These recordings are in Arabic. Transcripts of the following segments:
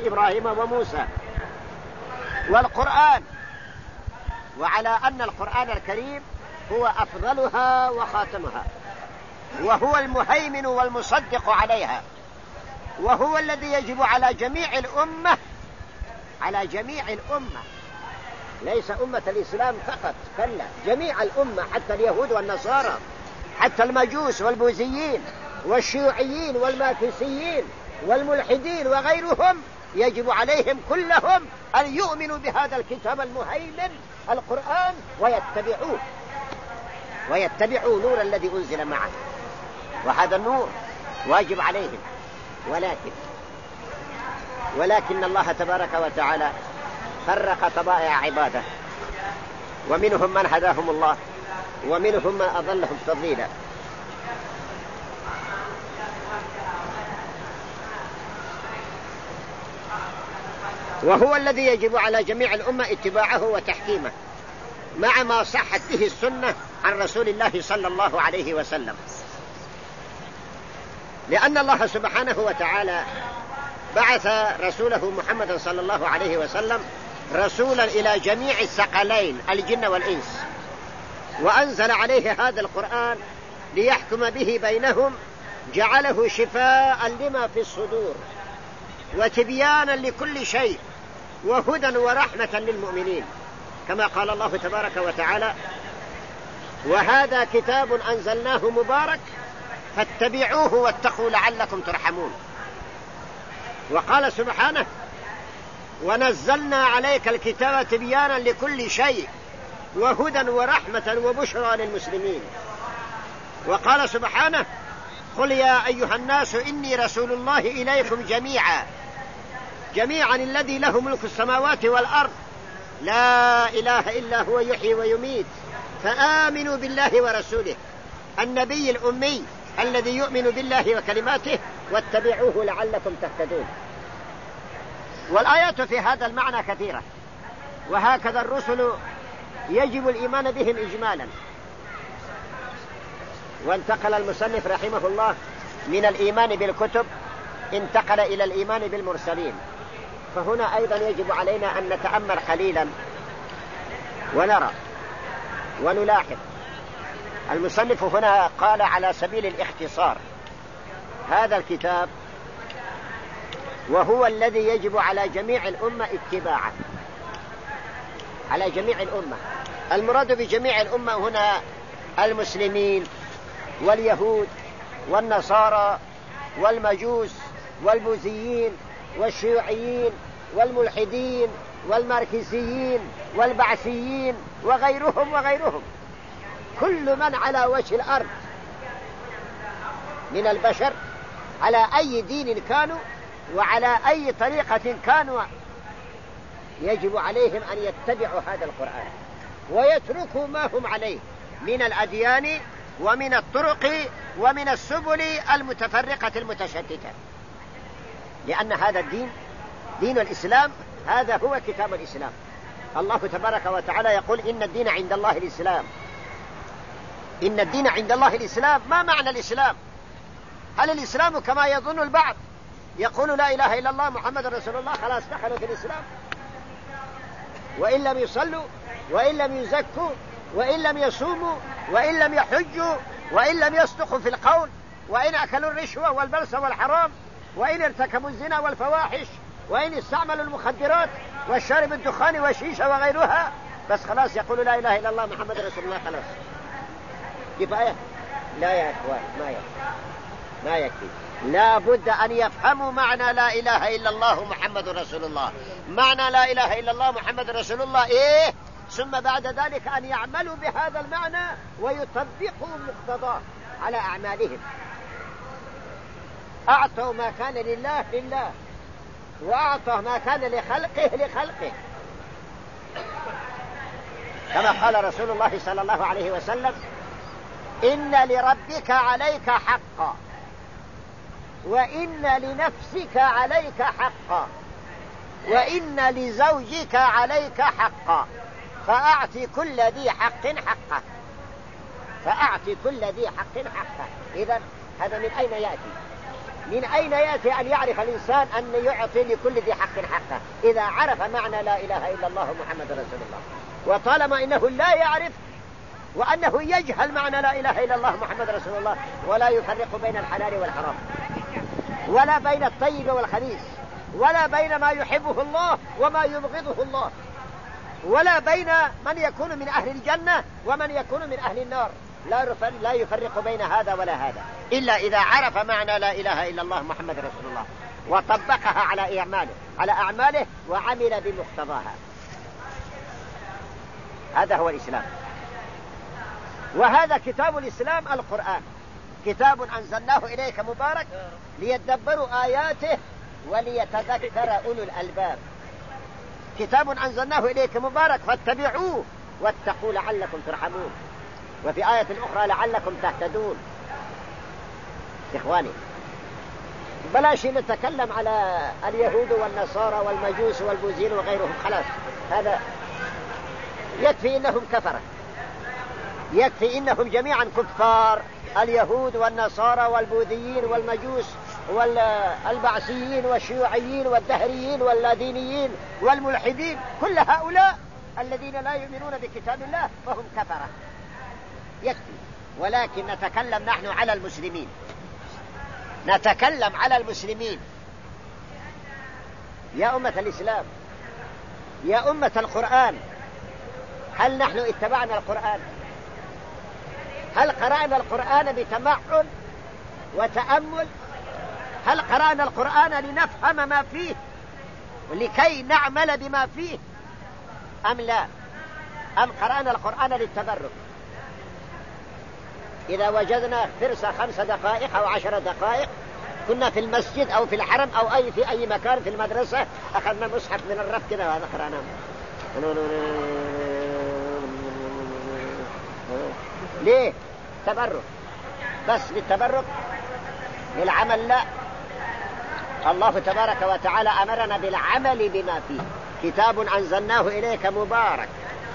إبراهيم وموسى والقرآن، وعلى أن القرآن الكريم هو أفضلها وخاتمها، وهو المهيمن والمصدق عليها، وهو الذي يجب على جميع الأمة، على جميع الأمة، ليس أمة الإسلام فقط، كلا، جميع الأمة، حتى اليهود والنصارى، حتى المجوس والبوذيين والشيوعيين والماركسيين والملحدين وغيرهم، يجب عليهم كلهم أن يؤمنوا بهذا الكتاب المهيمن القرآن ويتبعوا نور الذي أنزل معه، وهذا النور واجب عليهم. ولكن الله تبارك وتعالى فرق طبائع عباده، ومنهم من هداهم الله ومنهم من أضلهم تضليلا. وهو الذي يجب على جميع الأمة اتباعه وتحكيمه مع ما صحت به السنة عن رسول الله صلى الله عليه وسلم، لأن الله سبحانه وتعالى بعث رسوله محمد صلى الله عليه وسلم رسولا إلى جميع الثقلين الجن والإنس، وأنزل عليه هذا القرآن ليحكم به بينهم، جعله شفاء لما في الصدور وتبيانا لكل شيء وهدى ورحمة للمؤمنين، كما قال الله تبارك وتعالى: وهذا كتاب أنزلناه مبارك فاتبعوه واتقوا لعلكم ترحمون. وقال سبحانه: ونزلنا عليك الكتاب تبيانا لكل شيء وهدى ورحمة وبشرى للمسلمين. وقال سبحانه: قل يا أيها الناس إني رسول الله إليكم جميعا الذي له ملك السماوات والأرض لا إله إلا هو يحيي ويميت فآمنوا بالله ورسوله النبي الأمي الذي يؤمن بالله وكلماته واتبعوه لعلكم تهتدون. والآيات في هذا المعنى كثيرة، وهكذا الرسل يجب الإيمان بهم إجمالا. وانتقل المصنف رحمه الله من الإيمان بالكتب انتقل إلى الإيمان بالمرسلين، فهنا أيضا يجب علينا أن نتأمل قليلا ونرى ونلاحظ. المصنف هنا قال على سبيل الاختصار هذا الكتاب وهو الذي يجب على جميع الأمة اتباعه، على جميع الأمة. المراد بجميع الأمة هنا المسلمين واليهود والنصارى والمجوس والبوذيين والشيوعيين والملحدين والماركسيين والبعثيين وغيرهم، كل من على وجه الأرض من البشر على أي دين كانوا وعلى أي طريقة كانوا، يجب عليهم أن يتبعوا هذا القرآن ويتركوا ما هم عليه من الأديان ومن الطرق ومن السبل المتفرقة المتشتتة، لأن هذا الدين دين الإسلام، هذا هو كتاب الإسلام. الله تبارك وتعالى يقول: إن الدين عند الله الإسلام. إن الدين عند الله الإسلام. ما معنى الإسلام؟ هل الإسلام كما يظن البعض يقول لا إله إلا الله محمد رسول الله خلاص دخلوا في الإسلام، وإن لم يصلوا وإن لم يزكوا وإن لم يصوموا وإن لم يحجوا وإن لم يصدقوا في القول وإن أكلوا الرشوة والبلس والحرام وإن ارتكبوا الزنا والفواحش وإن استعملوا المخدرات والشرب الدخان والشيشة وغيرها، بس خلاص يقولوا لا إله إلا الله محمد رسول الله خلاص كفاية؟ لا يا أخوان، ما يكفي. لا بد أن يفهموا معنى لا إله إلا الله محمد رسول الله. معنى لا إله إلا الله محمد رسول الله إيه؟ ثم بعد ذلك أن يعملوا بهذا المعنى ويطبقوا مقتضاه على أعمالهم. أعطوا ما كان لله لله، وأعطوا ما كان لخلقه. كما قال رسول الله صلى الله عليه وسلم: إن لربك عليك حقا وإن لنفسك عليك حقا وإن لزوجك عليك حقا فأعطي كل ذي حق حقه. إذن هذا من أين يأتي؟ من أين يأتي أن يعرف الإنسان أن يعطي لكل ذي حق حقه إذا عرف معنى لا إله إلا الله محمد رسول الله؟ وطالما إنه لا يعرف وأنه يجهل معنى لا إله إلا الله محمد رسول الله ولا يفرق بين الحلال والحرام ولا بين الطيب والخبيث ولا بين ما يحبه الله وما يبغضه الله ولا بين من يكون من أهل الجنة ومن يكون من أهل النار، لا يفرق بين هذا ولا هذا إلا إذا عرف معنى لا إله إلا الله محمد رسول الله وطبقها على أعماله وعمل بمقتضاها. هذا هو الإسلام. وهذا كتاب الإسلام القرآن، كتاب أنزلناه إليك مبارك ليدبروا آياته وليتذكر أولو الألباب. كتاب أنزلناه إليك مبارك فاتبعوه واتقوا لعلكم ترحمون، وفي آية أخرى لعلكم تهتدون. إخواني بلاش نتكلم على اليهود والنصارى والمجوس والبوذيين وغيرهم، خلاص هذا يكفي إنهم كفرة، يكفي إنهم جميعا كفار، اليهود والنصارى والبوذيين والمجوس والبعثيين والشيوعيين والدهريين واللادينيين والملحدين، كل هؤلاء الذين لا يؤمنون بكتاب الله فهم كفرة، يكفي. ولكن نتكلم نحن على المسلمين، نتكلم على المسلمين. يا أمة الإسلام، يا أمة القرآن، هل نحن اتبعنا القرآن؟ هل قرأنا القرآن بتمعن وتأمل؟ هل قرأنا القرآن لنفهم ما فيه ولكي نعمل بما فيه أم لا؟ أم قرأنا القرآن للتبرك؟ إذا وجدنا فرصة 5 دقائق أو 10 دقائق كنا في المسجد أو في الحرم أو في أي مكان في المدرسة، أخذنا مصحف من الرف كذا وهذا قرأنا ليه؟ تبرك بس، بالتبرك للعمل لا. الله تبارك وتعالى أمرنا بالعمل بما فيه. كتاب أنزلناه إليك مبارك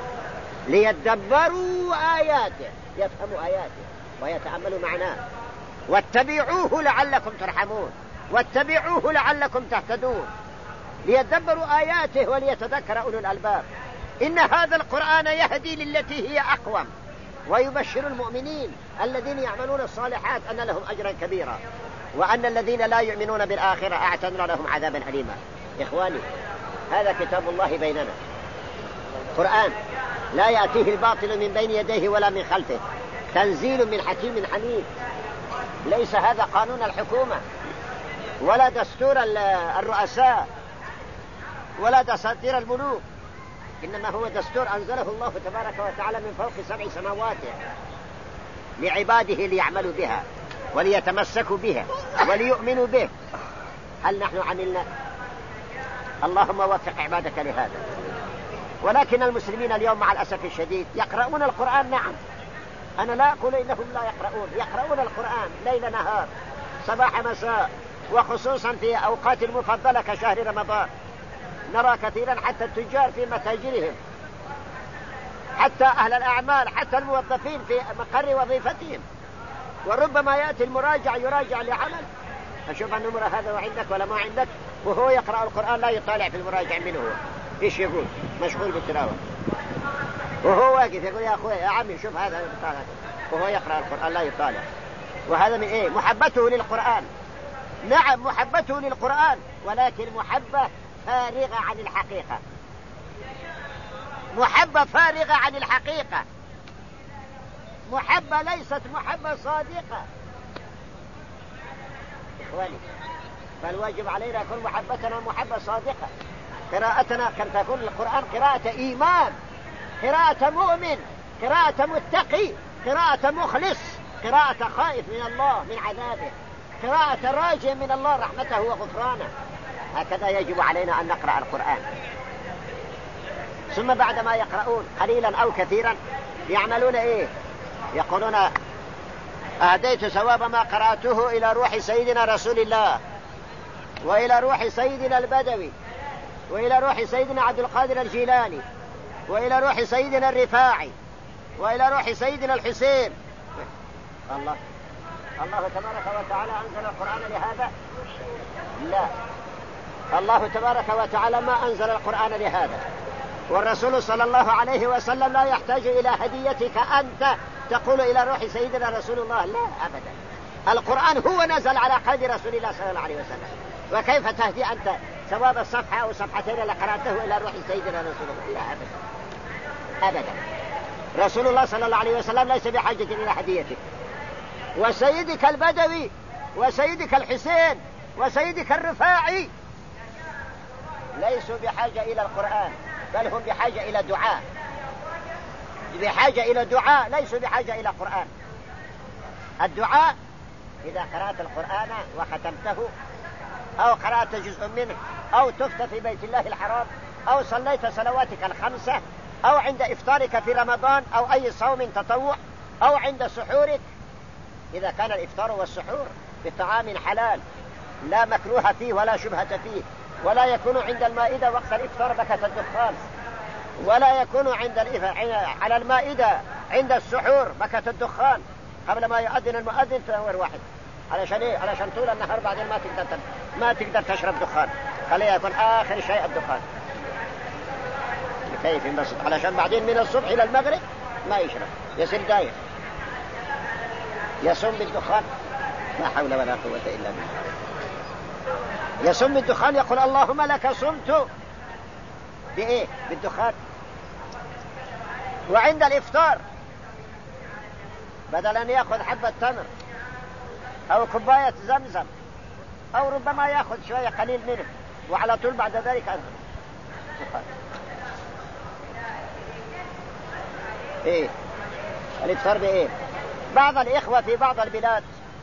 ليدبروا آياته، يفهموا آياته ويتأملوا معناه. واتبعوه لعلكم ترحمون، واتبعوه لعلكم تهتدون، ليدبروا آياته وليتذكر أولو الألباب. إن هذا القرآن يهدي للتي هي أقوم ويبشر المؤمنين الذين يعملون الصالحات أن لهم أجرا كبيرا، وأن الذين لا يؤمنون بالآخرة أعتدنا لهم عذابا أليما. إخواني هذا كتاب الله بيننا، قرآن لا يأتيه الباطل من بين يديه ولا من خلفه، تنزيل من حكيم حميد. ليس هذا قانون الحكومة ولا دستور الرؤساء ولا دساتير الملوك، إنما هو دستور أنزله الله تبارك وتعالى من فوق 7 سماوات لعباده ليعملوا بها وليتمسكوا بها وليؤمنوا به. هل نحن عملنا؟ اللهم وفق عبادك لهذا. ولكن المسلمين اليوم مع الأسف الشديد يقرؤون القرآن، نعم، أنا لا أقول إنهم لا يقرؤون القرآن ليل نهار صباح مساء، وخصوصا في أوقات المفضلة كشهر رمضان. نرى كثيرا حتى التجار في متاجرهم، حتى أهل الأعمال، حتى الموظفين في مقر وظيفتهم، وربما يأتي المراجع يراجع لعمل، أشوف النمرة هذا وعندك ولا ما عندك، وهو يقرأ القرآن لا يطالع في المراجع منه هو إيش يقول، مشغول بالتلاوة، وهو واقف يقول يا أخوي يا عمي شوف هذا يطالع، وهو يقرأ القرآن لا يطالع. وهذا من إيه؟ محبته للقرآن. نعم محبته للقرآن، ولكن محبة فارغة عن الحقيقة، محبة فارغة عن الحقيقة، محبة ليست محبة صادقة. إخواني فالواجب علينا كل محبتنا محبة صادقة، قراءتنا كان تكون القرآن قراءة إيمان، قراءة مؤمن، قراءة متقي، قراءة مخلص، قراءة خائف من الله من عذابه، قراءة راجع من الله رحمته وغفرانه. هكذا يجب علينا أن نقرأ القرآن. ثم بعدما يقرؤون قليلا أو كثيرا يعملون إيه؟ يقولون أهديت ثواب ما قرأته إلى روح سيدنا رسول الله، وإلى روح سيدنا البدوي، وإلى روح سيدنا عبد القادر الجيلاني، وإلى روح سيدنا الرفاعي، وإلى روح سيدنا الحسين. الله الله تبارك وتعالى أنزل القرآن لهذا؟ لا، الله تبارك وتعالى ما أنزل القرآن لهذا. والرسول صلى الله عليه وسلم لا يحتاج إلى هديتك أنت تقول إلى روح سيدنا رسول الله، لا أبدا. القرآن هو نزل على قلب رسول الله صلى الله عليه وسلم، وكيف تهدي أنت ثواب الصفحة أو صفحتين لقرأته إلى روح سيدنا رسول الله؟ لا أبدا أبدا. رسول الله صلى الله عليه وسلم ليس بحاجة إلى هديتك. وسيدك البدوي وسيدك الحسين وسيدك الرفاعي ليسوا بحاجة إلى القرآن، بل هم بحاجة إلى دعاء، بحاجة إلى دعاء، ليسوا بحاجة إلى قرآن. الدعاء إذا قرأت القرآن وختمته أو قرأت جزء منه أو تفت في بيت الله الحرام أو صليت صلواتك الخمسة أو عند إفطارك في رمضان أو أي صوم تطوع أو عند سحورك، إذا كان الإفطار والسحور بطعام حلال لا مكروه فيه ولا شبهة فيه، ولا يكون عند المائدة وقت الإفطار بكة الدخان، ولا يكون على المائدة عند السحور بكة الدخان قبل ما يؤذن المؤذن تنور واحد. علشان إيه؟ علشان طول النهار بعدين ما تقدر تشرب دخان، خليه يكون آخر شيء الدخان كيف ينبسط، علشان بعدين من الصبح إلى المغرب ما يشرب، يصير داير يصوم بالدخان. لا حول ولا قوة إلا بالله. يصوم بالدخان، يقول اللهم لك صمت بإيه؟ بالدخان. وعند الإفطار بدل أن يأخذ حبة تمر أو كوباية زمزم أو ربما يأخذ شوية قليل منه وعلى طول بعد ذلك إيه؟ الإفطار بإيه؟ بعض الإخوة في بعض البلاد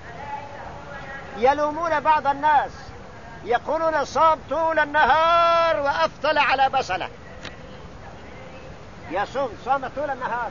يلومون بعض الناس، يقولون صام طول النهار وأفطر على بصلة. يصوم صام طول النهار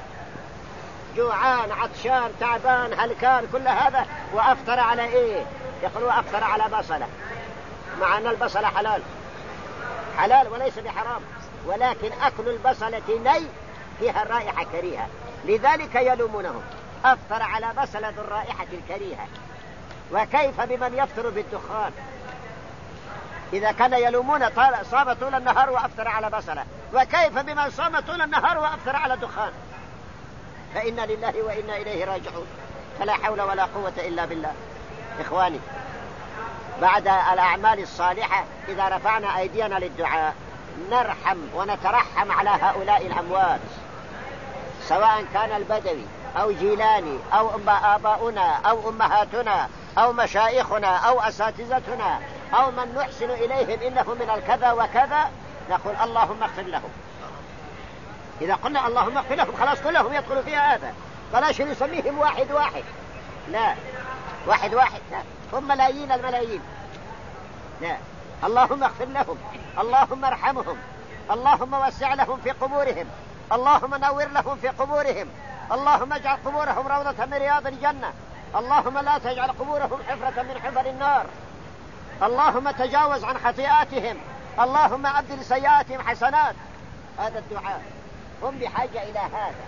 جوعان عطشان تعبان هلكان كل هذا وأفطر على إيه؟ يقولون أفطر على بصلة، مع أن البصلة حلال وليس بحرام، ولكن أكل البصلة ني فيها الرائحة كريهة، لذلك يلومونهم أفطر على بصلة ذو الرائحة الكريهة. وكيف بمن يفطر بالدخان؟ إذا كان يلومون صام طول النهار وأفطر على بصلة، وكيف بمن صام طول النهار وأفطر على دخان؟ فإنا لله وإنا إليه راجعون، فلا حول ولا قوة إلا بالله. إخواني، بعد الأعمال الصالحة إذا رفعنا أيدينا للدعاء نرحم ونترحم على هؤلاء الأموات، سواء كان البدوي أو جيلاني أو آباؤنا أو أمهاتنا أو مشايخنا أو أساتذتنا أو من نحسن إليهم إنهم من الكذا وكذا، نقول اللهم اغفر لهم. إذا قلنا اللهم اغفر لهم خلاص كلهم يدخلوا فيها هذا، بلاش نسميهم واحد واحد، لا واحد واحد لا، هم ملايين الملايين، لا. اللهم اغفر لهم، اللهم ارحمهم، اللهم وسع لهم في قبورهم، اللهم نور لهم في قبورهم، اللهم اجعل قبورهم روضة من رياض الجنة، اللهم لا تجعل قبورهم حفرة من حفر النار، اللهم تجاوز عن خطيئاتهم، اللهم أبدل سيئاتهم حسنات. هذا الدعاء هم بحاجة إلى هذا.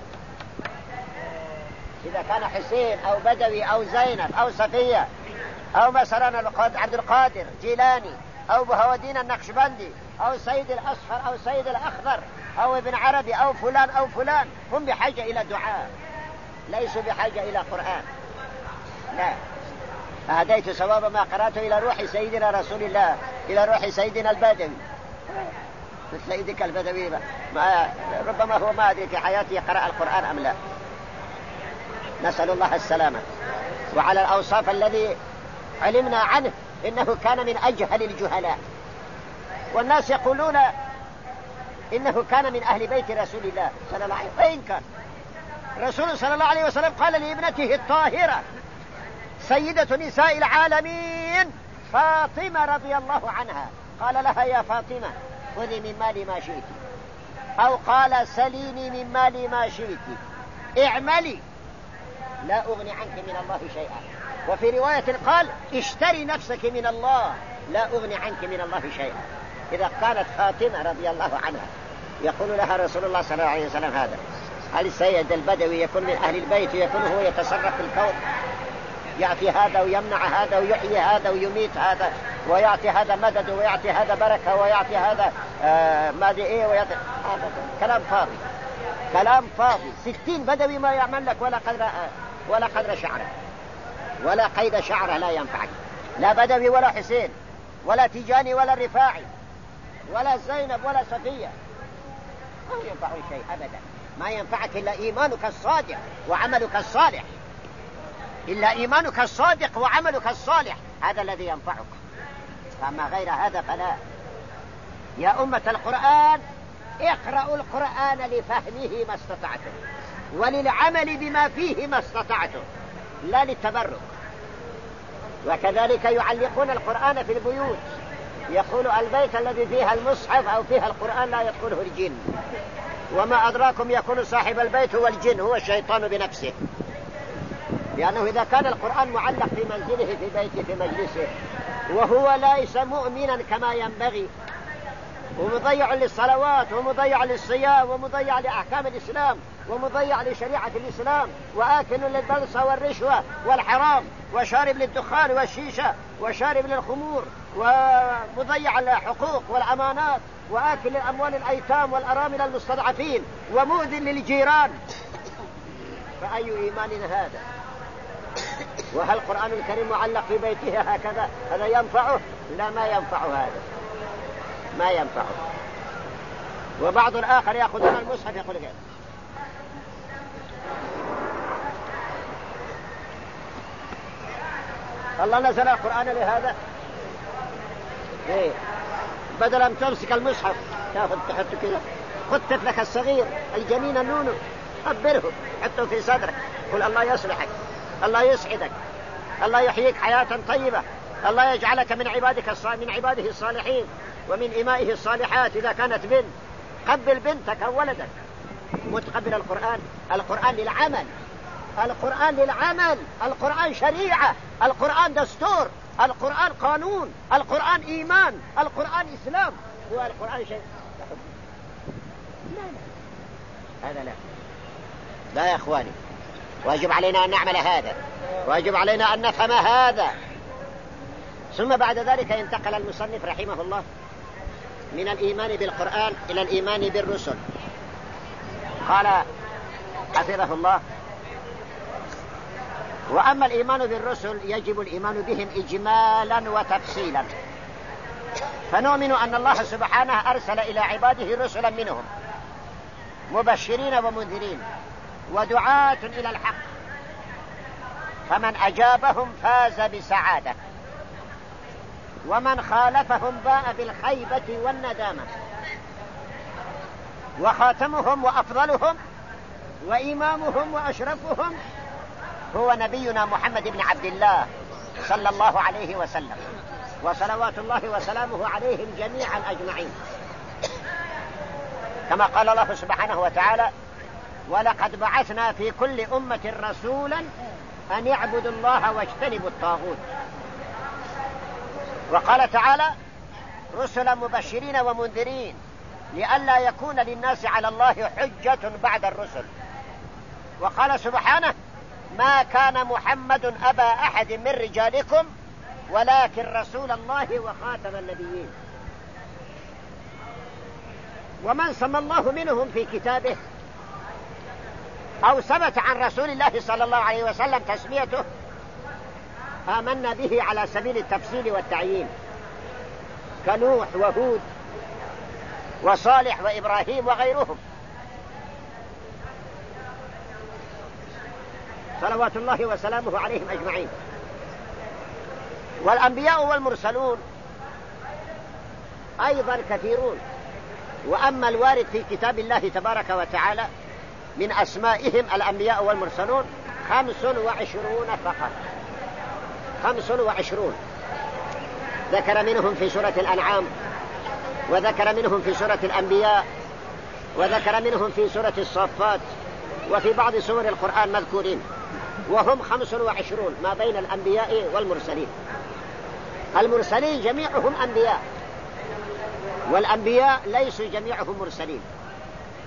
إذا كان حسين أو بدوي أو زينب أو صفية أو مثلا عبد القادر جيلاني أو بهودين النقشبندي أو سيد الأصفر أو سيد الأخضر أو ابن عربي أو فلان أو فلان، هم بحاجة إلى دعاء، ليسوا بحاجة إلى قرآن، لا. أهديت ثواب ما قرأته إلى روح سيدنا رسول الله، إلى روح سيدنا البدوي، مثل سيدك البدوي ربما هو ما أدري في حياته قرأ القرآن أم لا، نسأل الله السلامة. وعلى الأوصاف الذي علمنا عنه إنه كان من أجهل الجهلاء، والناس يقولون إنه كان من أهل بيت رسول الله صلى الله عليه وسلم. وإن كان رسول صلى الله عليه وسلم قال لابنته الطاهرة سيدة نساء العالمين فاطمة رضي الله عنها، قال لها يا فاطمة خذي من مالي ما شئت، أو قال سليني من مالي ما شئت، اعملي لا أغني عنك من الله شيئا. وفي رواية قال اشتري نفسك من الله لا أغني عنك من الله شيئا. إذا كانت فاطمة رضي الله عنها يقول لها رسول الله صلى الله عليه وسلم هذا، هل السيد البدوي يكون من أهل البيت يكون هو يتصرف في الكون؟ يعطي هذا ويمنع هذا ويحيي هذا ويميت هذا ويعطي هذا مدد ويعطي هذا بركة ويعطي هذا ماذا إيه ويعطي كلام فاضي، كلام فاضي. 60 بدوي ما يعمل لك ولا قدر شعره، ولا قيد شعره لا ينفعك، لا بدوي ولا حسين ولا تيجاني ولا رفاعي ولا زينب ولا صفية، ما ينفع شيء أبدا. ما ينفعك إلا إيمانك الصادق وعملك الصالح، إلا إيمانك الصادق وعملك الصالح، هذا الذي ينفعك. فأما غير هذا فلا. يا أمة القرآن اقرأوا القرآن لفهمه ما استطعتم وللعمل بما فيه ما استطعتم، لا للتبرك. وكذلك يعلقون القرآن في البيوت، يقول البيت الذي فيها المصحف أو فيها القرآن لا يدخله الجن، وما أدراكم يكون صاحب البيت هو الجن، هو الشيطان بنفسه، لأنه إذا كان القرآن معلق في منزله في بيته في مجلسه وهو ليس مؤمنا كما ينبغي ومضيع للصلوات ومضيع للصيام ومضيع لأحكام الإسلام ومضيع لشريعة الإسلام وآكل للبلصة والرشوة والحرام وشارب للدخان والشيشة وشارب للخمور ومضيع الحقوق والأمانات وآكل للأموال الأيتام والأرامل المستضعفين ومؤذن للجيران، فأي إيمان هذا؟ وهل القرآن الكريم معلق في بيته هكذا هذا ينفعه؟ لا، ما ينفع هذا، ما ينفعه. وبعض الآخر يأخذون المصحف يقول كذا الله نزل القرآن لهذا إيه؟ بدل أن تمسك المصحف تأخذ تحطه كذا، خذ طفلك الصغير الجنين النونو أبره حطه في صدرك، قل الله يصلحك، الله يسعدك، الله يحييك حياة طيبة، الله يجعلك من عباده الصالحين ومن إمائه الصالحات. إذا كانت بنت قبل بنتك أو ولدك، متقبل القرآن. القرآن للعمل، القرآن للعمل، القرآن شريعة، القرآن دستور، القرآن قانون، القرآن إيمان، القرآن إسلام. هو القرآن شيء لا هذا لا يا أخواني. واجب علينا أن نعمل هذا، واجب علينا أن نفهم هذا. ثم بعد ذلك ينتقل المصنف رحمه الله من الإيمان بالقرآن إلى الإيمان بالرسل. قال حفظه الله: وأما الإيمان بالرسل يجب الإيمان بهم إجمالا وتفصيلا، فنؤمن أن الله سبحانه أرسل إلى عباده رسلا منهم مبشرين ومنذرين ودعاة إلى الحق، فمن أجابهم فاز بسعادة، ومن خالفهم باء بالخيبة والندامة. وخاتمهم وأفضلهم وإمامهم وأشرفهم هو نبينا محمد بن عبد الله صلى الله عليه وسلم، وصلوات الله وسلامه عليهم جميعا أجمعين، كما قال الله سبحانه وتعالى: ولقد بعثنا في كل أمة رسولا أن يعبدوا الله واجتنبوا الطاغوت. وقال تعالى: رسلا مبشرين ومنذرين لئلا يكون للناس على الله حجة بعد الرسل. وقال سبحانه: ما كان محمد أبا أحد من رجالكم ولكن رسول الله وخاتم النبيين. ومن سمى الله منهم في كتابه أو ثبت عن رسول الله صلى الله عليه وسلم تسميته آمنا به على سبيل التفصيل والتعيين، كنوح وهود وصالح وإبراهيم وغيرهم صلوات الله وسلامه عليهم أجمعين. والأنبياء والمرسلون أيضا كثيرون. وأما الوارد في كتاب الله تبارك وتعالى من أسمائهم الأنبياء والمرسلون 25 فقط، 25 ذكر منهم في سورة الأنعام، وذكر منهم في سورة الأنبياء، وذكر منهم في سورة الصافات، وفي بعض سور القرآن مذكورين، وهم 25 ما بين الأنبياء والمرسلين. المرسلين جميعهم أنبياء، والأنبياء ليسوا جميعهم مرسلين.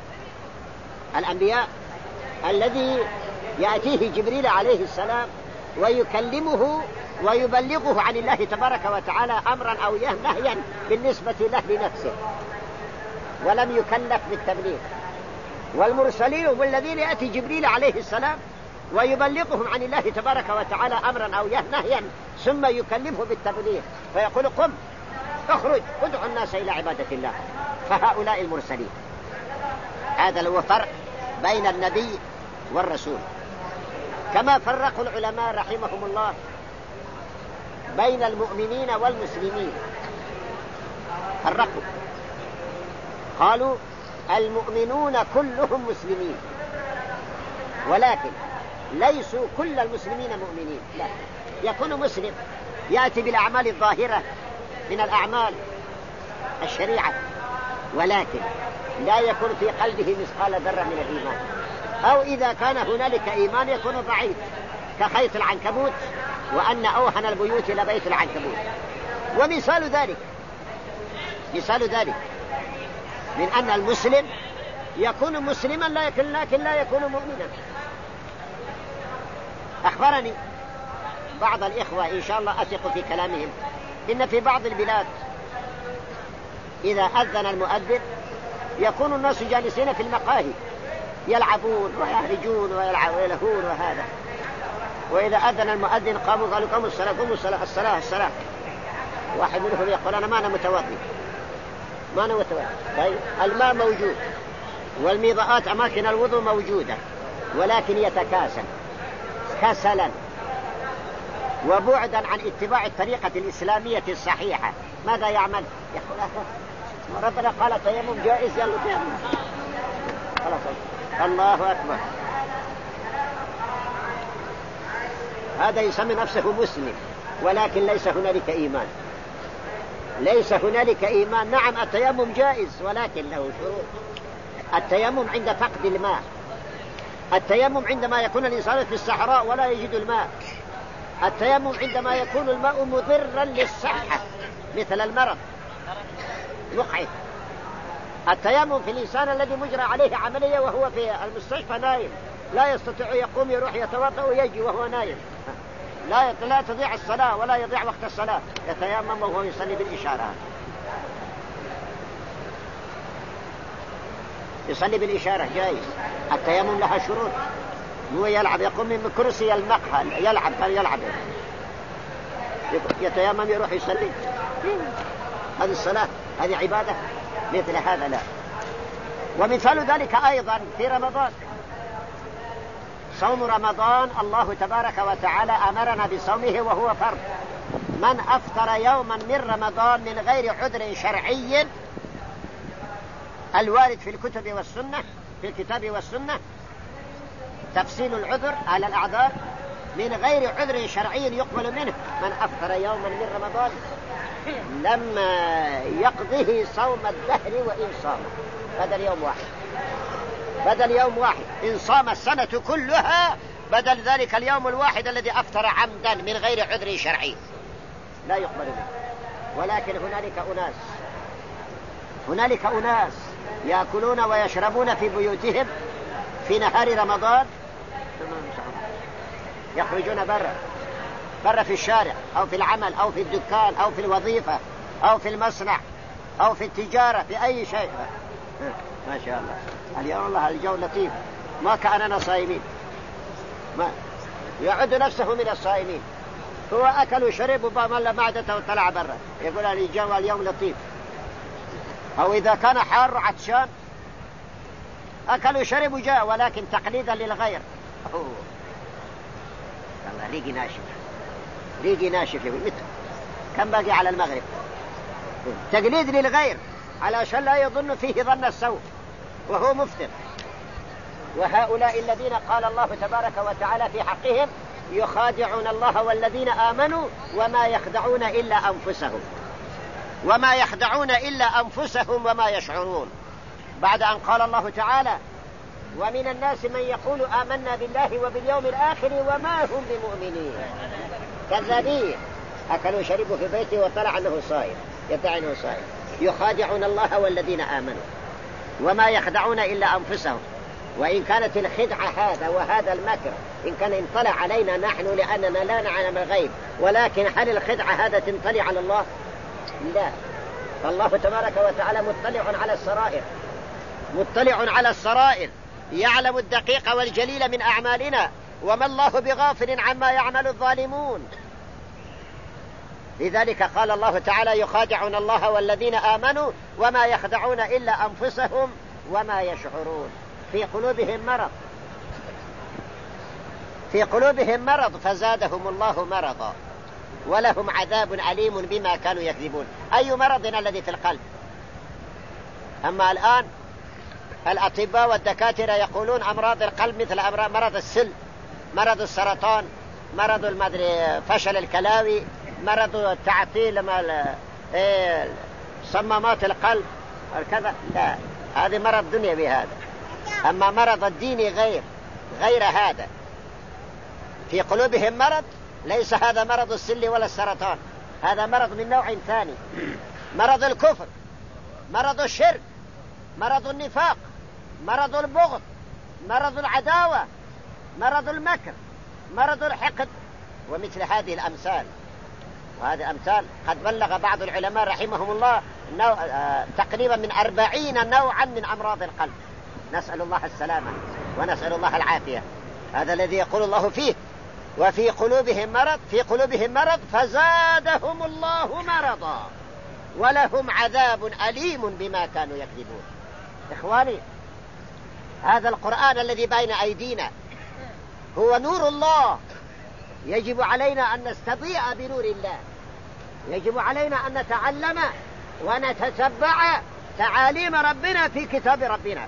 الأنبياء الذي يأتيه جبريل عليه السلام ويكلمه ويبلغه عن الله تبارك وتعالى أمرا أو نهيا بالنسبة له لنفسه، ولم يكلف بالتبليغ. والمرسلين هم الذين يأتي جبريل عليه السلام ويبلغهم عن الله تبارك وتعالى أمرا أو نهيا، ثم يكلفه بالتبليغ فيقول قم اخرج ادعو الناس إلى عبادة الله. فهؤلاء المرسلين. هذا هو فرق بين النبي والرسول. كما فرقوا العلماء رحمهم الله بين المؤمنين والمسلمين، فرقوا قالوا المؤمنون كلهم مسلمين، ولكن ليسوا كل المسلمين مؤمنين. لا، يكون مسلم يأتي بالأعمال الظاهرة من الأعمال الشريعة، ولكن لا يكون في قلبه مثقال ذرة من الإيمان، أو إذا كان هنالك إيمان يكون ضعيف كخيط العنكبوت، وأن أوهن البيوت لبيت العنكبوت. ومثال ذلك من أن المسلم يكون مسلما لكن لا يكون مؤمنا. أخبرني بعض الإخوة إن شاء الله أثق في كلامهم إن في بعض البلاد إذا أذن المؤذن يكون الناس جالسين في المقاهي يلعبون ويهرجون ويلهون وهذا، وإذا أذن المؤذن قاموا قالوا قاموا الصلاة. واحد منهم يقول أنا ما أنا متوضي. طيب الماء موجود والميضاءات أماكن الوضوء موجودة، ولكن يتكاسل كسلا وبعدا عن اتباع الطريقة الإسلامية الصحيحة. ماذا يعمل؟ يقول ربنا قال تيمم جائز، يلا تيمم خلاص. الله أكبر. هذا يسمي نفسه مسلم، ولكن ليس هنالك إيمان. نعم التيمم جائز ولكن له شروط. التيمم عند فقد الماء، التيمم عندما يكون الإنسان في الصحراء ولا يجد الماء، التيمم عندما يكون الماء مضرا للصحة مثل المرض مقعد. التيمم في الإنسان الذي مجرى عليه عملية وهو في المستشفى نايم، لا يستطيع يقوم يروح يتوضأ ويجي وهو نايم، لا تضيع الصلاة ولا يضيع وقت الصلاة، يتيمم وهو يصلي بالإشارة. يصلي بالإشارة جائز. التيمم لها شروط. هو يلعب يقوم من كرسي المقهى يلعب يتيمم يروح يصلي. هذه الصلاة، هذه عبادة. مثل هذا لا. ومثال ذلك أيضا في رمضان. صوم رمضان الله تبارك وتعالى أمرنا بصومه وهو فرض. من أفطر يوما من رمضان من غير عذر شرعي الوارد في الكتب والسنة، في الكتاب والسنة تفصيل العذر على الأعذار، من غير عذر شرعي يقبل منه. من أفطر يوما من رمضان لما يقضيه صوم الدهر وإن صام بدل يوم واحد إن صام السنة كلها بدل ذلك اليوم الواحد الذي أفطر عمدا من غير عذر شرعي لا يقبل منه. ولكن هنالك أناس يأكلون ويشربون في بيوتهم في نهار رمضان، يخرجون برا في الشارع أو في العمل أو في الدكان أو في الوظيفة أو في المصنع أو في التجارة في أي شيء. ما شاء الله اليوم الله الجو لطيف، ما كأننا صائمين، ما يعد نفسه من الصائمين. هو أكل وشرب وملأ معدته وطلع برا يقول الجو اليوم لطيف. أو إذا كان حار عطشان أكل وشرب وجاء، ولكن تقليدا للغير. والله ريقي ناشف يقول مثل كم باقي على المغرب. تقليد للغير علشان لا يظن فيه ظن السوء وهو مفطر. وهؤلاء الذين قال الله تبارك وتعالى في حقهم يخادعون الله والذين آمنوا وما يخدعون إلا أنفسهم وما يشعرون. بعد أن قال الله تعالى ومن الناس من يقول آمنا بالله وباليوم الآخر وما هم بمؤمنين، كذابين. أكلوا وشربوا في بيته وطلع أنه صائم، يدعي أنه صائم. يخادعون الله والذين آمنوا وما يخدعون إلا أنفسهم. وإن كانت الخدعة هذا وهذا المكر إن كان انطلع علينا نحن لأننا لا نعلم الغيب، ولكن هل الخدعة هذا تنطلع على الله؟ لا. فالله تبارك وتعالى مطلع على السرائر، مطلع على السرائر، يعلم الدقيق والجليل من أعمالنا، وما الله بغافل عما يعمل الظالمون. لذلك قال الله تعالى: يخادعون الله والذين آمنوا وما يخدعون إلا أنفسهم وما يشعرون. في قلوبهم مرض، في قلوبهم مرض فزادهم الله مرضا ولهم عذاب أليم بما كانوا يكذبون. أي مرض الذي في القلب؟ أما الآن الأطباء والدكاترة يقولون أمراض القلب مثل مرض السل، مرض السرطان، مرض فشل الكلاوي، مرض تعطيل صمامات القلب كذا. لا، هذا مرض دنيوي هذا. أما مرض الديني غير هذا. في قلوبهم مرض، ليس هذا مرض السل ولا السرطان، هذا مرض من نوع ثاني، مرض الكفر، مرض الشرك، مرض النفاق، مرض البغض، مرض العداوة، مرض المكر، مرض الحقد، ومثل هذه الأمثال. وهذه أمثال قد بلغ بعض العلماء رحمهم الله تقريبا من 40 نوعا من أمراض القلب. نسأل الله السلامة ونسأل الله العافية. هذا الذي يقول الله فيه: وفي قلوبهم مرض، في قلوبهم مرض فزادهم الله مرضا ولهم عذاب أليم بما كانوا يكذبون. إخواني، هذا القرآن الذي بين أيدينا هو نور الله، يجب علينا أن نستضيء بنور الله، يجب علينا أن نتعلم ونتتبع تعاليم ربنا في كتاب ربنا،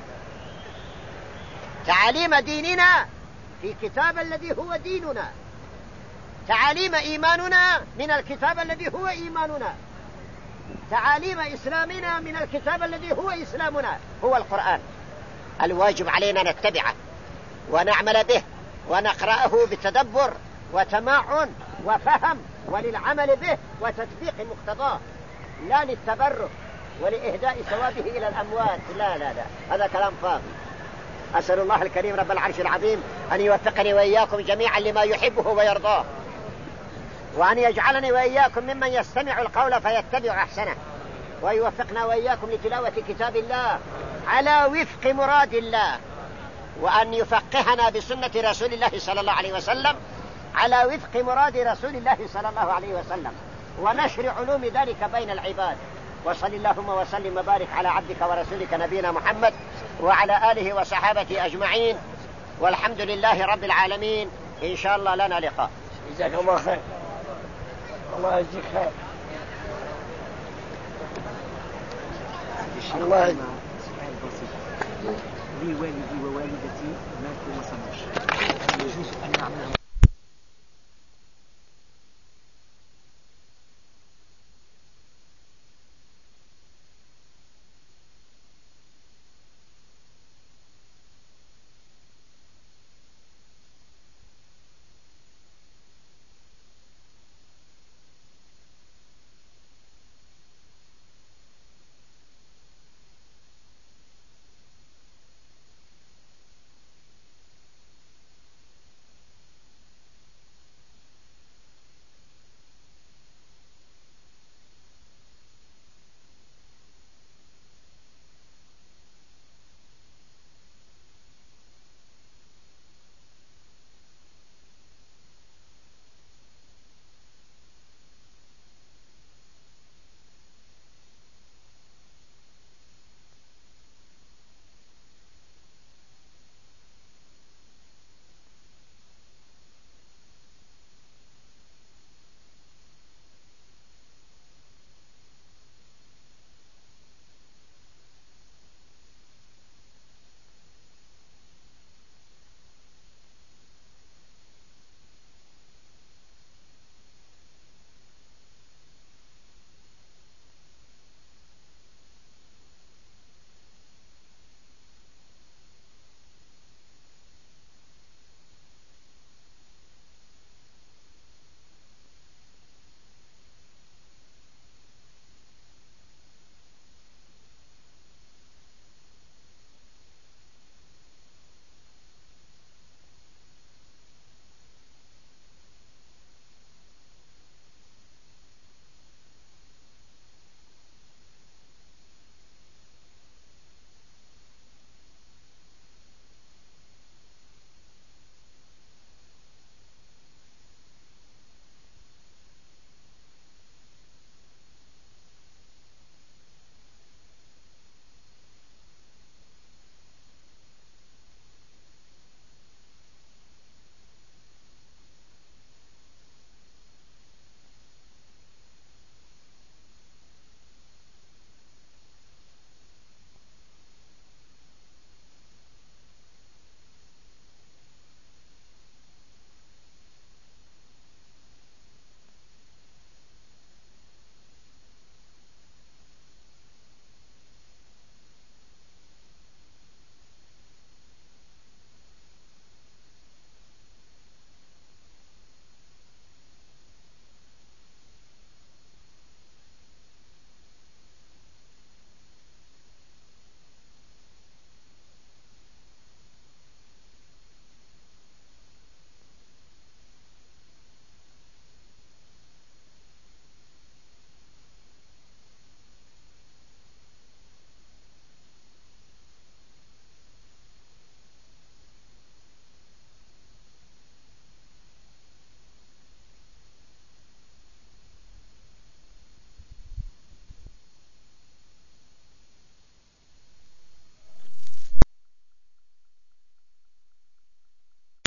تعاليم ديننا في كتاب الذي هو ديننا، تعاليم إيماننا من الكتاب الذي هو إيماننا، تعاليم إسلامنا من الكتاب الذي هو إسلامنا، هو القرآن. الواجب علينا نتبعه ونعمل به ونقرأه بتدبر وتمعن وفهم، وللعمل به وتطبيق مقتضاه، لا للتبرك ولإهداء ثوابه إلى الأموات. لا لا لا، هذا كلام فاضي. أسأل الله الكريم رب العرش العظيم أن يوفقني وإياكم جميعا لما يحبه ويرضاه، وأن يجعلني وإياكم ممن يستمع القول فيتبع أحسنه، ويوفقنا وإياكم لتلاوة كتاب الله على وفق مراد الله، وأن يفقهنا بسنة رسول الله صلى الله عليه وسلم على وفق مراد رسول الله صلى الله عليه وسلم، ونشر علوم ذلك بين العباد. وصل اللهم وسلم وبارك على عبدك ورسولك نبينا محمد وعلى آله وصحابته أجمعين، والحمد لله رب العالمين. إن شاء الله لنا لقاء. جزاك الله خير. الله يجزيك خير. الله يجزيك. لي والدي ووالدتي ماتوا وصموا. يجوز أن